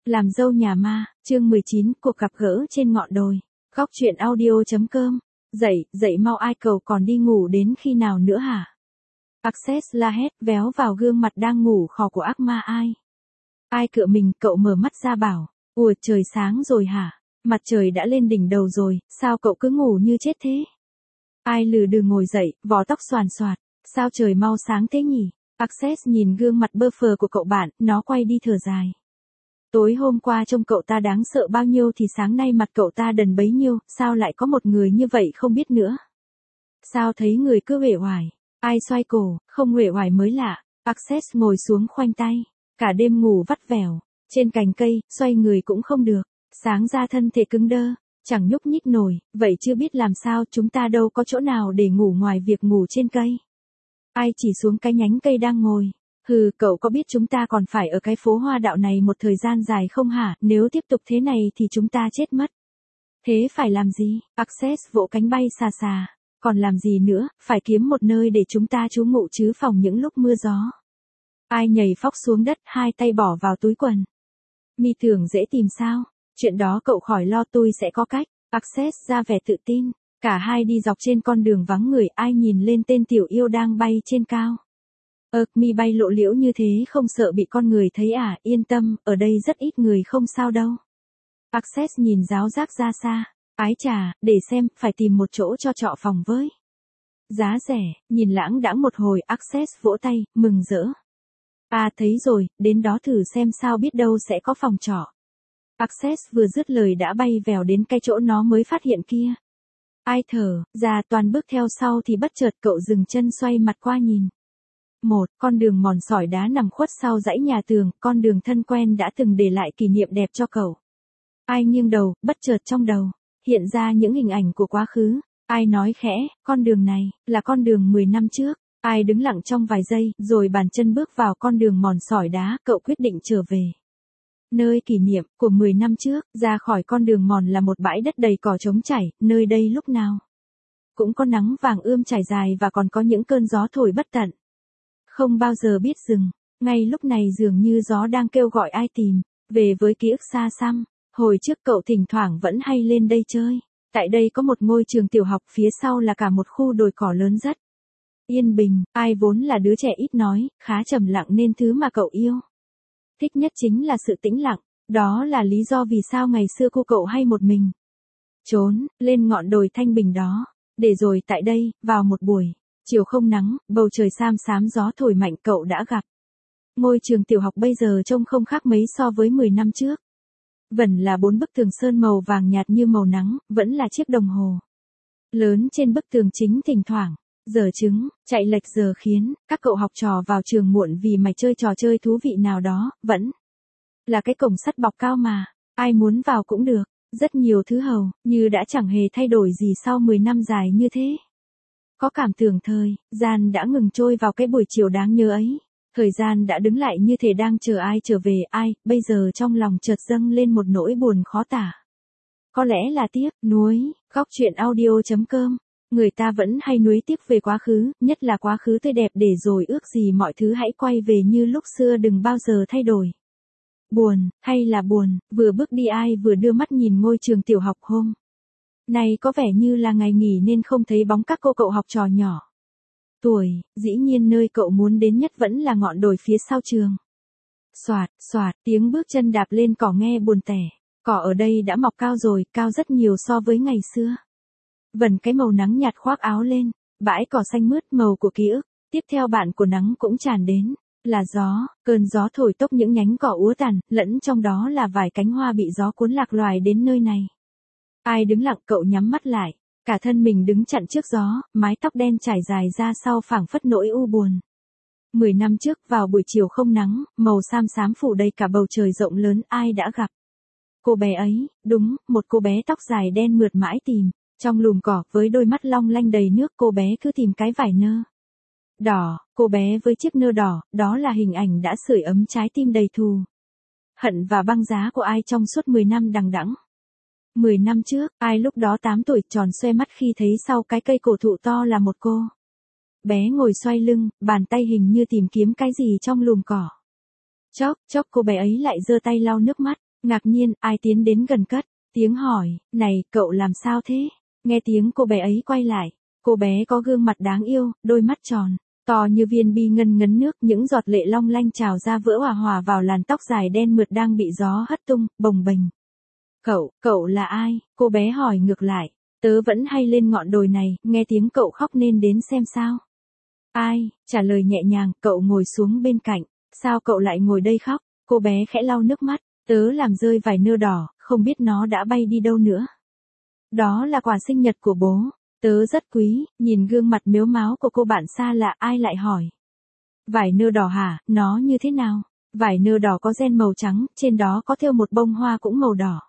Làm dâu nhà ma, chương 19, cuộc gặp gỡ trên ngọn đồi. Góc truyện audio.com. Dậy mau, ai cầu còn đi ngủ đến khi nào nữa hả? Access la hét véo vào gương mặt đang ngủ khò của ác ma ai. Ai cựa mình, cậu mở mắt ra bảo, ủa trời sáng rồi hả? Mặt trời đã lên đỉnh đầu rồi, sao cậu cứ ngủ như chết thế? Ai lừ đừ ngồi dậy, vò tóc xoàn xoạt, sao trời mau sáng thế nhỉ? Access nhìn gương mặt bơ phờ của cậu bạn, nó quay đi thở dài. Tối hôm qua trông cậu ta đáng sợ bao nhiêu thì sáng nay mặt cậu ta đần bấy nhiêu, sao lại có một người như vậy không biết nữa. Sao thấy người cứ uể oải, ai xoay cổ, không uể oải mới lạ. Access ngồi xuống khoanh tay, cả đêm ngủ vắt vẻo, trên cành cây, xoay người cũng không được, sáng ra thân thể cứng đơ, chẳng nhúc nhích nổi, vậy chưa biết làm sao, chúng ta đâu có chỗ nào để ngủ ngoài việc ngủ trên cây. Ai chỉ xuống cái nhánh cây đang ngồi. Hừ, cậu có biết chúng ta còn phải ở cái phố hoa đạo này một thời gian dài không hả? Nếu tiếp tục thế này thì chúng ta chết mất. Thế phải làm gì? Access vỗ cánh bay xà xà. Còn làm gì nữa, phải kiếm một nơi để chúng ta trú ngụ chứ phòng những lúc mưa gió. Ai nhảy phóc xuống đất, hai tay bỏ vào túi quần. Mi tưởng dễ tìm sao? Chuyện đó cậu khỏi lo, tôi sẽ có cách. Access ra vẻ tự tin. Cả hai đi dọc trên con đường vắng người, ai nhìn lên tên tiểu yêu đang bay trên cao. Mi bay lộ liễu như thế không sợ bị con người thấy à? Yên tâm, ở đây rất ít người không sao đâu. Access nhìn giáo giác ra xa. Ái chà, để xem, phải tìm một chỗ cho trọ phòng với. Giá rẻ, nhìn lãng đãng một hồi, Access vỗ tay, mừng rỡ. À thấy rồi, đến đó thử xem sao, biết đâu sẽ có phòng trọ. Access vừa dứt lời đã bay vèo đến cái chỗ nó mới phát hiện kia. Ai thở ra toàn bước theo sau thì bất chợt cậu dừng chân xoay mặt qua nhìn. Con đường mòn sỏi đá nằm khuất sau dãy nhà tường, con đường thân quen đã từng để lại kỷ niệm đẹp cho cậu. Ai nghiêng đầu, bất chợt trong đầu hiện ra những hình ảnh của quá khứ. Ai nói khẽ, con đường này là con đường 10 năm trước. Ai đứng lặng trong vài giây, rồi bàn chân bước vào con đường mòn sỏi đá, cậu quyết định trở về. Nơi kỷ niệm của 10 năm trước, ra khỏi con đường mòn là một bãi đất đầy cỏ trống chảy, nơi đây lúc nào cũng có nắng vàng ươm trải dài và còn có những cơn gió thổi bất tận. Không bao giờ biết dừng, ngay lúc này dường như gió đang kêu gọi ai tìm về với ký ức xa xăm. Hồi trước cậu thỉnh thoảng vẫn hay lên đây chơi. Tại đây có một ngôi trường tiểu học, phía sau là cả một khu đồi cỏ lớn rất yên bình. Ai vốn là đứa trẻ ít nói, khá trầm lặng nên thứ mà cậu yêu thích nhất chính là sự tĩnh lặng. Đó là lý do vì sao ngày xưa cô cậu hay một mình trốn lên ngọn đồi thanh bình đó. Để rồi tại đây, vào một buổi chiều không nắng, bầu trời xám xám, gió thổi mạnh, cậu đã gặp. Ngôi trường tiểu học bây giờ trông không khác mấy so với 10 năm trước. Vẫn là 4 bức tường sơn màu vàng nhạt như màu nắng, vẫn là chiếc đồng hồ lớn trên bức tường chính thỉnh thoảng giờ trứng chạy lệch giờ khiến các cậu học trò vào trường muộn vì mày chơi trò chơi thú vị nào đó. Vẫn là cái cổng sắt bọc cao mà ai muốn vào cũng được. Rất nhiều thứ hầu như đã chẳng hề thay đổi gì sau 10 năm dài như thế. Có cảm tưởng thời gian đã ngừng trôi vào cái buổi chiều đáng nhớ ấy. Thời gian đã đứng lại như thể đang chờ ai trở về. Ai bây giờ trong lòng chợt dâng lên một nỗi buồn khó tả. Có lẽ là tiếc nuối. Góc truyện audio.com. Người ta vẫn hay nuối tiếc về quá khứ, nhất là quá khứ tươi đẹp, để rồi ước gì mọi thứ hãy quay về như lúc xưa, đừng bao giờ thay đổi. Buồn, hay là buồn, vừa bước đi ai vừa đưa mắt nhìn ngôi trường tiểu học hôm này có vẻ như là ngày nghỉ nên không thấy bóng các cô cậu học trò nhỏ tuổi. Dĩ nhiên nơi cậu muốn đến nhất vẫn là ngọn đồi phía sau trường. Xoạt, xoạt, tiếng bước chân đạp lên cỏ nghe buồn tẻ. Cỏ ở đây đã mọc cao rồi, cao rất nhiều so với ngày xưa. Vần cái màu nắng nhạt khoác áo lên, bãi cỏ xanh mướt màu của ký ức. Tiếp theo bạn của nắng cũng tràn đến, là gió, cơn gió thổi tốc những nhánh cỏ úa tàn, lẫn trong đó là vài cánh hoa bị gió cuốn lạc loài đến nơi này. Ai đứng lặng, cậu nhắm mắt lại, cả thân mình đứng chặn trước gió, mái tóc đen trải dài ra sau phảng phất nỗi u buồn. 10 năm trước, vào buổi chiều không nắng, màu xám xám phủ đầy cả bầu trời rộng lớn, ai đã gặp cô bé ấy? Đúng, một cô bé tóc dài đen mượt mãi tìm trong lùm cỏ, với đôi mắt long lanh đầy nước. Cô bé cứ tìm cái vải nơ đỏ, cô bé với chiếc nơ đỏ, đó là hình ảnh đã sưởi ấm trái tim đầy thù hận và băng giá của ai trong suốt 10 năm đằng đẵng. 10 năm trước, ai lúc đó 8 tuổi, tròn xoe mắt khi thấy sau cái cây cổ thụ to là một cô bé ngồi xoay lưng, bàn tay hình như tìm kiếm cái gì trong lùm cỏ. Chốc chốc cô bé ấy lại giơ tay lau nước mắt, Ngạc nhiên, ai tiến đến gần cất tiếng hỏi, này, cậu làm sao thế? Nghe tiếng cô bé ấy quay lại, cô bé có gương mặt đáng yêu, đôi mắt tròn, to như viên bi ngân ngấn nước, những giọt lệ long lanh trào ra vỡ hòa hòa vào làn tóc dài đen mượt đang bị gió hất tung, bồng bềnh. Cậu là ai? Cô bé hỏi ngược lại. Tớ vẫn hay lên ngọn đồi này, nghe tiếng cậu khóc nên đến xem sao. Ai? Trả lời nhẹ nhàng, cậu ngồi xuống bên cạnh. Sao cậu lại ngồi đây khóc? Cô bé khẽ lau nước mắt. Tớ làm rơi vài nơ đỏ, không biết nó đã bay đi đâu nữa. Đó là quà sinh nhật của bố. Tớ rất quý, nhìn gương mặt mếu máo của cô bạn xa lạ, ai lại hỏi. Vải nơ đỏ hả, nó như thế nào? Vải nơ đỏ có ren màu trắng, trên đó có thêu một bông hoa cũng màu đỏ.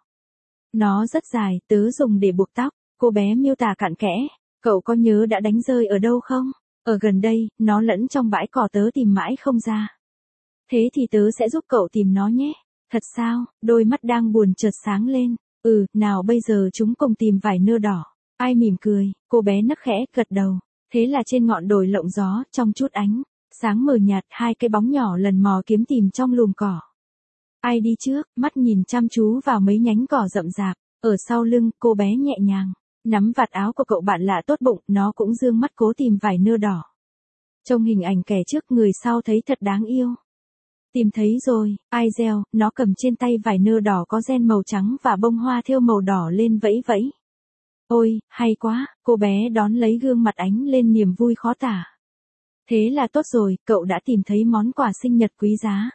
Nó rất dài, tớ dùng để buộc tóc. Cô bé miêu tả cặn kẽ. Cậu có nhớ đã đánh rơi ở đâu không? Ở gần đây, nó lẫn trong bãi cỏ, tớ tìm mãi không ra. Thế thì tớ sẽ giúp cậu tìm nó nhé. Thật sao? Đôi mắt đang buồn chợt sáng lên. Nào bây giờ chúng cùng tìm vải nơ đỏ. Ai mỉm cười, cô bé nấc khẽ, gật đầu. Thế là trên ngọn đồi lộng gió, trong chút ánh sáng mờ nhạt, hai cái bóng nhỏ lần mò kiếm tìm trong lùm cỏ. Ai đi trước, mắt nhìn chăm chú vào mấy nhánh cỏ rậm rạp. Ở sau lưng, cô bé nhẹ nhàng nắm vạt áo của cậu bạn lạ tốt bụng, nó cũng dương mắt cố tìm vải nơ đỏ. Trong hình ảnh kẻ trước người sau thấy thật đáng yêu. Tìm thấy rồi, ai reo, nó cầm trên tay vải nơ đỏ có ren màu trắng và bông hoa thêu màu đỏ lên vẫy vẫy. Ôi, hay quá, cô bé đón lấy, gương mặt ánh lên niềm vui khó tả. Thế là tốt rồi, cậu đã tìm thấy món quà sinh nhật quý giá.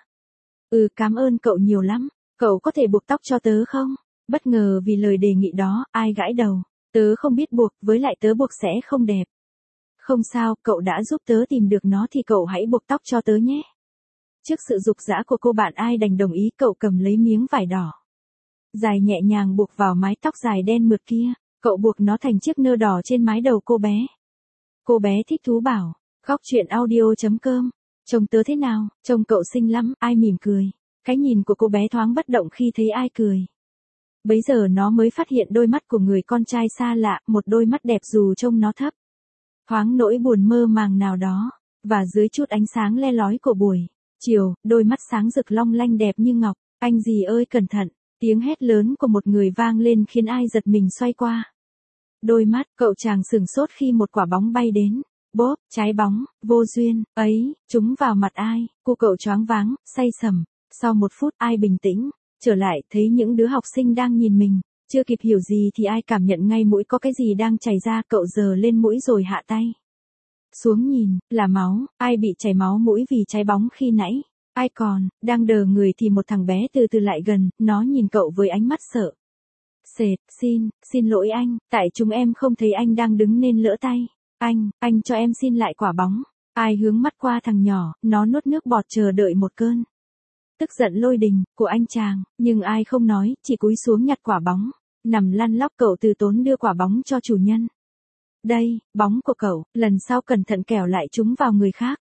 Cảm ơn cậu nhiều lắm, cậu có thể buộc tóc cho tớ không? Bất ngờ vì lời đề nghị đó, ai gãi đầu. Tớ không biết buộc, với lại tớ buộc sẽ không đẹp. Không sao, cậu đã giúp tớ tìm được nó thì cậu hãy buộc tóc cho tớ nhé. Trước sự giục giã của cô bạn, ai đành đồng ý, cậu cầm lấy miếng vải đỏ dài nhẹ nhàng buộc vào mái tóc dài đen mượt kia. Cậu buộc nó thành chiếc nơ đỏ trên mái đầu cô bé. Cô bé thích thú bảo, khóc chuyện audio.com. Trông tớ thế nào? Trông cậu xinh lắm, ai mỉm cười. Cái nhìn của cô bé thoáng bất động khi thấy ai cười. Bấy giờ nó mới phát hiện đôi mắt của người con trai xa lạ, một đôi mắt đẹp dù trông nó thấp. Thoáng nỗi buồn mơ màng nào đó, và dưới chút ánh sáng le lói của buổi chiều, đôi mắt sáng rực long lanh đẹp như ngọc. Anh gì ơi cẩn thận, tiếng hét lớn của một người vang lên khiến ai giật mình xoay qua. Đôi mắt, cậu chàng sửng sốt khi một quả bóng bay đến. Bốp, trái bóng, vô duyên, ấy, trúng vào mặt ai, cô cậu choáng váng, say sầm. Sau một phút, ai bình tĩnh trở lại, thấy những đứa học sinh đang nhìn mình. Chưa kịp hiểu gì thì ai cảm nhận ngay mũi có cái gì đang chảy ra, cậu giơ lên mũi rồi hạ tay xuống nhìn, là máu. Ai bị chảy máu mũi vì trái bóng khi nãy. Ai còn đang đờ người thì một thằng bé từ từ lại gần, nó nhìn cậu với ánh mắt sợ sệt. Xin lỗi anh, tại chúng em không thấy anh đang đứng nên lỡ tay. Anh cho em xin lại quả bóng. Ai hướng mắt qua thằng nhỏ, nó nuốt nước bọt chờ đợi một cơn tức giận lôi đình của anh chàng, nhưng ai không nói, chỉ cúi xuống nhặt quả bóng, nằm lăn lóc. Cậu từ tốn đưa quả bóng cho chủ nhân. Đây, bóng của cậu, lần sau cẩn thận kẻo lại trúng vào người khác.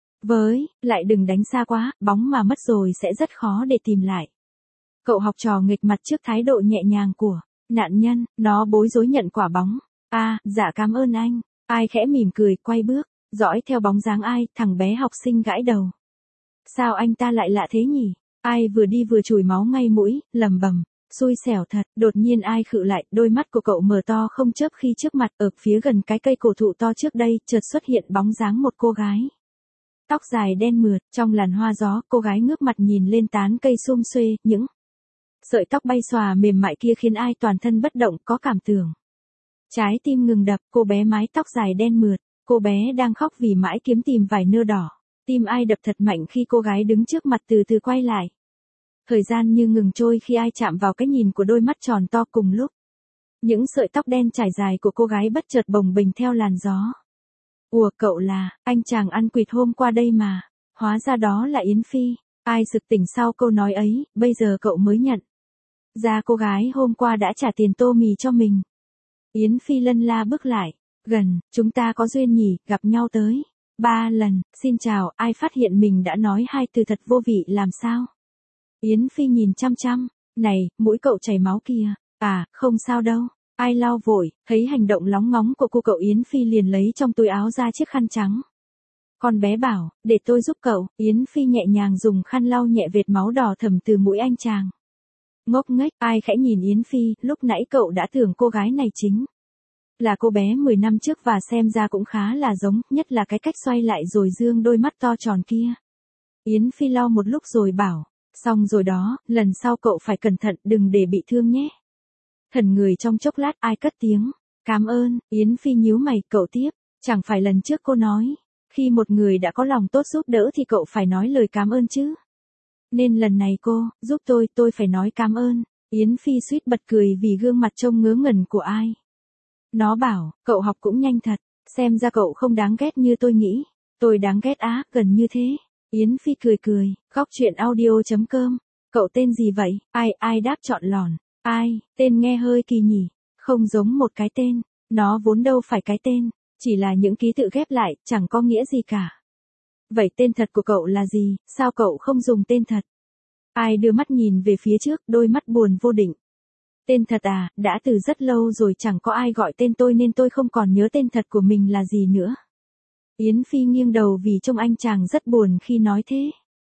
Lại đừng đánh xa quá, bóng mà mất rồi sẽ rất khó để tìm lại. Cậu học trò nghịch mặt trước thái độ nhẹ nhàng của nạn nhân, nó bối rối nhận quả bóng. Dạ cảm ơn anh. Ai khẽ mỉm cười, quay bước, dõi theo bóng dáng ai, thằng bé học sinh gãi đầu. Sao anh ta lại lạ thế nhỉ? Ai vừa đi vừa chùi máu ngay mũi, lầm bầm, xui xẻo thật. Đột nhiên ai khựng lại, đôi mắt của cậu mở to không chớp khi trước mặt, ở phía gần cái cây cổ thụ to trước đây, chợt xuất hiện bóng dáng một cô gái. Tóc dài đen mượt, trong làn hoa gió, cô gái ngước mặt nhìn lên tán cây sum xuê, những sợi tóc bay xòa mềm mại kia khiến ai toàn thân bất động, có cảm tưởng. Trái tim ngừng đập, cô bé mái tóc dài đen mượt, cô bé đang khóc vì mãi kiếm tìm vài nơ đỏ. Tim ai đập thật mạnh khi cô gái đứng trước mặt từ từ quay lại. Thời gian như ngừng trôi khi ai chạm vào cái nhìn của đôi mắt tròn to cùng lúc. Những sợi tóc đen trải dài của cô gái bất chợt bồng bềnh theo làn gió. Cậu là, anh chàng ăn quỵt hôm qua đây mà. Hóa ra đó là Yến Phi. Ai sực tỉnh sau câu nói ấy, bây giờ cậu mới nhận ra cô gái hôm qua đã trả tiền tô mì cho mình. Yến Phi lân la bước lại gần, chúng ta có duyên nhỉ, gặp nhau tới 3 lần, xin chào. Ai phát hiện mình đã nói 2 từ thật vô vị làm sao? Yến Phi nhìn chăm chăm, này, mũi cậu chảy máu kìa. Không sao đâu. Ai lau vội, thấy hành động lóng ngóng của cô cậu Yến Phi liền lấy trong túi áo ra chiếc khăn trắng. Con bé bảo, để tôi giúp cậu. Yến Phi nhẹ nhàng dùng khăn lau nhẹ vệt máu đỏ thẫm từ mũi anh chàng. Ngốc nghếch, ai khẽ nhìn Yến Phi, lúc nãy cậu đã tưởng cô gái này chính là cô bé 10 năm trước và xem ra cũng khá là giống, nhất là cái cách xoay lại rồi dương đôi mắt to tròn kia. Yến Phi lau một lúc rồi bảo, xong rồi đó, lần sau cậu phải cẩn thận đừng để bị thương nhé. Thần người trong chốc lát ai cất tiếng, cảm ơn, Yến Phi nhíu mày, cậu tiếp, chẳng phải lần trước cô nói, khi một người đã có lòng tốt giúp đỡ thì cậu phải nói lời cảm ơn chứ. Nên lần này cô, giúp tôi phải nói cảm ơn. Yến Phi suýt bật cười vì gương mặt trông ngớ ngẩn của ai. Nó bảo, cậu học cũng nhanh thật, xem ra cậu không đáng ghét như tôi nghĩ. Tôi đáng ghét á, gần như thế. Yến Phi cười, khóc chuyện audio.com. Cậu tên gì vậy? Ai đáp chọn lòn. Ai, tên nghe hơi kỳ nhỉ. Không giống một cái tên, nó vốn đâu phải cái tên, chỉ là những ký tự ghép lại, chẳng có nghĩa gì cả. Vậy tên thật của cậu là gì, sao cậu không dùng tên thật? Ai đưa mắt nhìn về phía trước, đôi mắt buồn vô định. Tên thật à, đã từ rất lâu rồi chẳng có ai gọi tên tôi nên tôi không còn nhớ tên thật của mình là gì nữa. Yến Phi nghiêng đầu vì trông anh chàng rất buồn khi nói thế.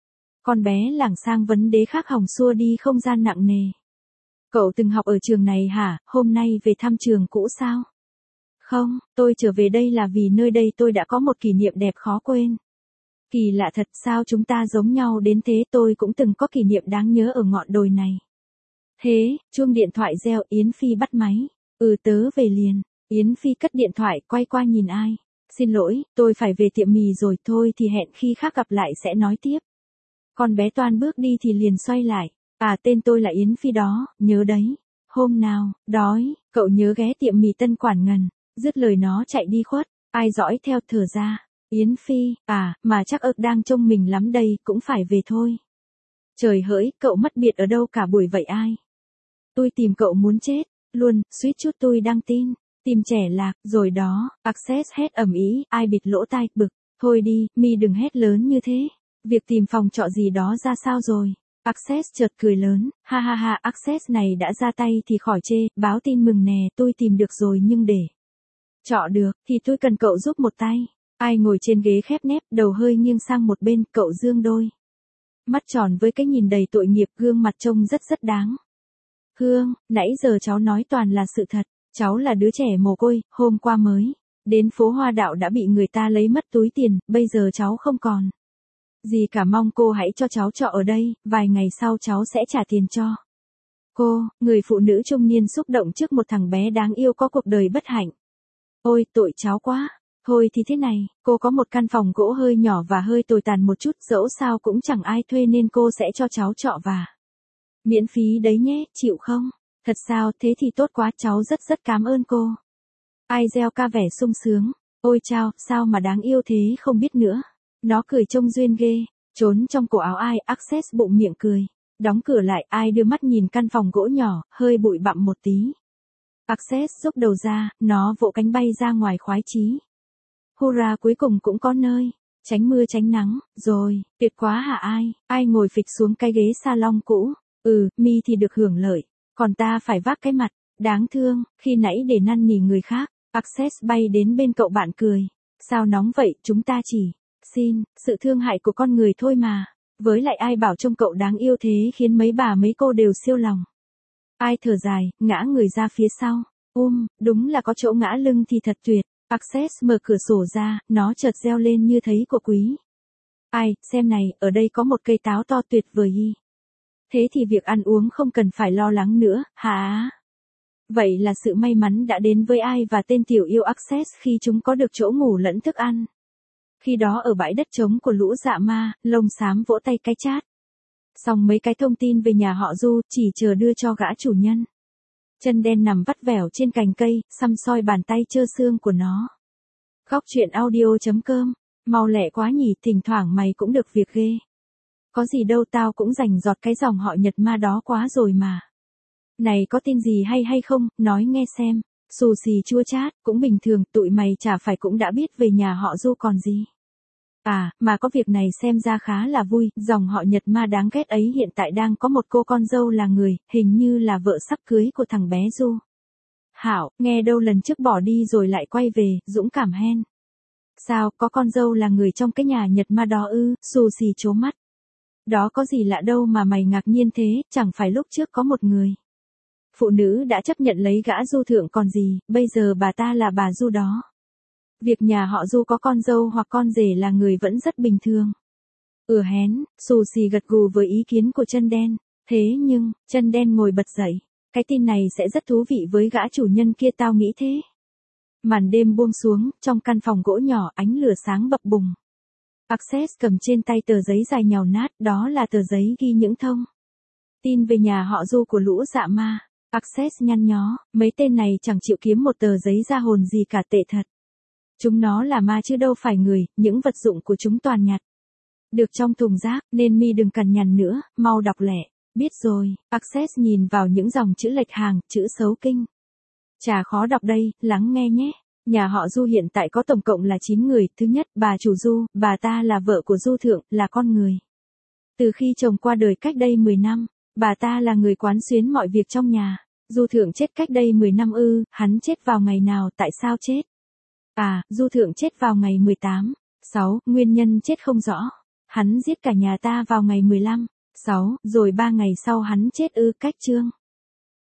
Con bé lảng sang vấn đề khác hỏng xua đi không gian nặng nề. Cậu từng học ở trường này hả, hôm nay về thăm trường cũ sao? Không, tôi trở về đây là vì nơi đây tôi đã có một kỷ niệm đẹp khó quên. Kỳ lạ thật sao chúng ta giống nhau đến thế, tôi cũng từng có kỷ niệm đáng nhớ ở ngọn đồi này. Thế, chuông điện thoại reo, Yến Phi bắt máy. Tớ về liền. Yến Phi cất điện thoại, quay qua nhìn ai. Xin lỗi, tôi phải về tiệm mì rồi, thôi thì hẹn khi khác gặp lại sẽ nói tiếp. Con bé Toan bước đi thì liền xoay lại. À, tên tôi là Yến Phi đó, nhớ đấy. Hôm nào, đói, cậu nhớ ghé tiệm mì Tân Quản Ngần. Dứt lời nó chạy đi khuất. Ai dõi theo thở ra. Yến Phi, mà chắc đang trông mình lắm đây, cũng phải về thôi. Trời hỡi, cậu mất biệt ở đâu cả buổi vậy ai? Tôi tìm cậu muốn chết, luôn, suýt chút tôi đăng tin. Tìm trẻ lạc, rồi đó, Access hét ầm ĩ, ai bịt lỗ tai, bực. Thôi đi, mi đừng hét lớn như thế. Việc tìm phòng trọ gì đó ra sao rồi? Access chợt cười lớn, ha ha ha, Access này đã ra tay thì khỏi chê, báo tin mừng nè, tôi tìm được rồi nhưng để trọ được, thì tôi cần cậu giúp một tay. Ai ngồi trên ghế khép nép, đầu hơi nghiêng sang một bên, cậu dương đôi mắt tròn với cái nhìn đầy tội nghiệp, gương mặt trông rất đáng. Hương, nãy giờ cháu nói toàn là sự thật, cháu là đứa trẻ mồ côi, hôm qua mới đến phố Hoa Đạo đã bị người ta lấy mất túi tiền, bây giờ cháu không còn gì cả, mong cô hãy cho cháu trọ ở đây, vài ngày sau cháu sẽ trả tiền cho cô. Người phụ nữ trung niên xúc động trước một thằng bé đáng yêu có cuộc đời bất hạnh. Ôi, tội cháu quá. Thôi thì thế này, cô có một căn phòng gỗ hơi nhỏ và hơi tồi tàn một chút, dẫu sao cũng chẳng ai thuê nên cô sẽ cho cháu trọ và miễn phí đấy nhé, chịu không? Thật sao, thế thì tốt quá, cháu rất cảm ơn cô. Ai gieo ca vẻ sung sướng. Ôi chao, sao mà đáng yêu thế không biết nữa. Nó cười trông duyên ghê, trốn trong cổ áo ai, Access bụng miệng cười. Đóng cửa lại, ai đưa mắt nhìn căn phòng gỗ nhỏ, hơi bụi bặm một tí. Access rút đầu ra, nó vỗ cánh bay ra ngoài khoái chí. Hurra, cuối cùng cũng có nơi tránh mưa tránh nắng, rồi, tuyệt quá hả ai? Ai ngồi phịch xuống cái ghế salon cũ. Mi thì được hưởng lợi, còn ta phải vác cái mặt, đáng thương, khi nãy để năn nỉ người khác. Access bay đến bên cậu bạn cười. Sao nóng vậy, chúng ta chỉ xin sự thương hại của con người thôi mà. Với lại ai bảo trông cậu đáng yêu thế khiến mấy bà mấy cô đều siêu lòng. Ai thở dài, ngã người ra phía sau. Đúng là có chỗ ngã lưng thì thật tuyệt. Access mở cửa sổ ra, nó chợt reo lên như thấy của quý. Ai, xem này, ở đây có một cây táo to tuyệt vời y. Thế thì việc ăn uống không cần phải lo lắng nữa, hả? Vậy là sự may mắn đã đến với ai và tên tiểu yêu Access khi chúng có được chỗ ngủ lẫn thức ăn. Khi đó ở bãi đất trống của lũ dạ ma, lông xám vỗ tay cái chát. Xong mấy cái thông tin về nhà họ Du, chỉ chờ đưa cho gã chủ nhân. Chân đen nằm vắt vẻo trên cành cây, xăm soi bàn tay trơ xương của nó. Khóc chuyện audio.com, mau lẹ quá nhỉ, thỉnh thoảng mày cũng được việc ghê. Có gì đâu, tao cũng rành giọt cái dòng họ Nhật ma đó quá rồi mà. Này có tin gì hay không, nói nghe xem. Xù xì chua chát, cũng bình thường, tụi mày chả phải cũng đã biết về nhà họ Du còn gì. À, mà có việc này xem ra khá là vui, dòng họ Nhật ma đáng ghét ấy hiện tại đang có một cô con dâu là người, hình như là vợ sắp cưới của thằng bé Du. Hảo, nghe đâu lần trước bỏ đi rồi lại quay về, dũng cảm hen. Sao, có con dâu là người trong cái nhà Nhật ma đó ư, xù xì chố mắt. Đó có gì lạ đâu mà mày ngạc nhiên thế, chẳng phải lúc trước có một người. Phụ nữ đã chấp nhận lấy gã Du thượng còn gì, bây giờ bà ta là bà Du đó. Việc nhà họ Du có con dâu hoặc con rể là người vẫn rất bình thường. Hén, xù xì gật gù với ý kiến của chân đen. Thế nhưng, chân đen ngồi bật dậy. Cái tin này sẽ rất thú vị với gã chủ nhân kia tao nghĩ thế. Màn đêm buông xuống, trong căn phòng gỗ nhỏ ánh lửa sáng bập bùng. Access cầm trên tay tờ giấy dài nhàu nát, đó là tờ giấy ghi những thông tin về nhà họ Du của lũ dạ ma. Access nhăn nhó, mấy tên này chẳng chịu kiếm một tờ giấy ra hồn gì cả, tệ thật. Chúng nó là ma chứ đâu phải người, những vật dụng của chúng toàn nhặt được trong thùng rác, nên mi đừng cằn nhằn nữa, mau đọc lẹ. Biết rồi, Access nhìn vào những dòng chữ lệch hàng, chữ xấu kinh. Chả khó đọc đây, lắng nghe nhé. Nhà họ Du hiện tại có tổng cộng là 9 người. Thứ nhất, bà chủ Du, bà ta là vợ của Du thượng, là con người. Từ khi chồng qua đời cách đây 10 năm, bà ta là người quán xuyến mọi việc trong nhà. Du thượng chết cách đây 10 năm ư, hắn chết vào ngày nào, tại sao chết? Du thượng chết vào ngày 18/6, nguyên nhân chết không rõ. Hắn giết cả nhà ta vào ngày 15/6, rồi 3 ngày sau hắn chết ư, cách chương.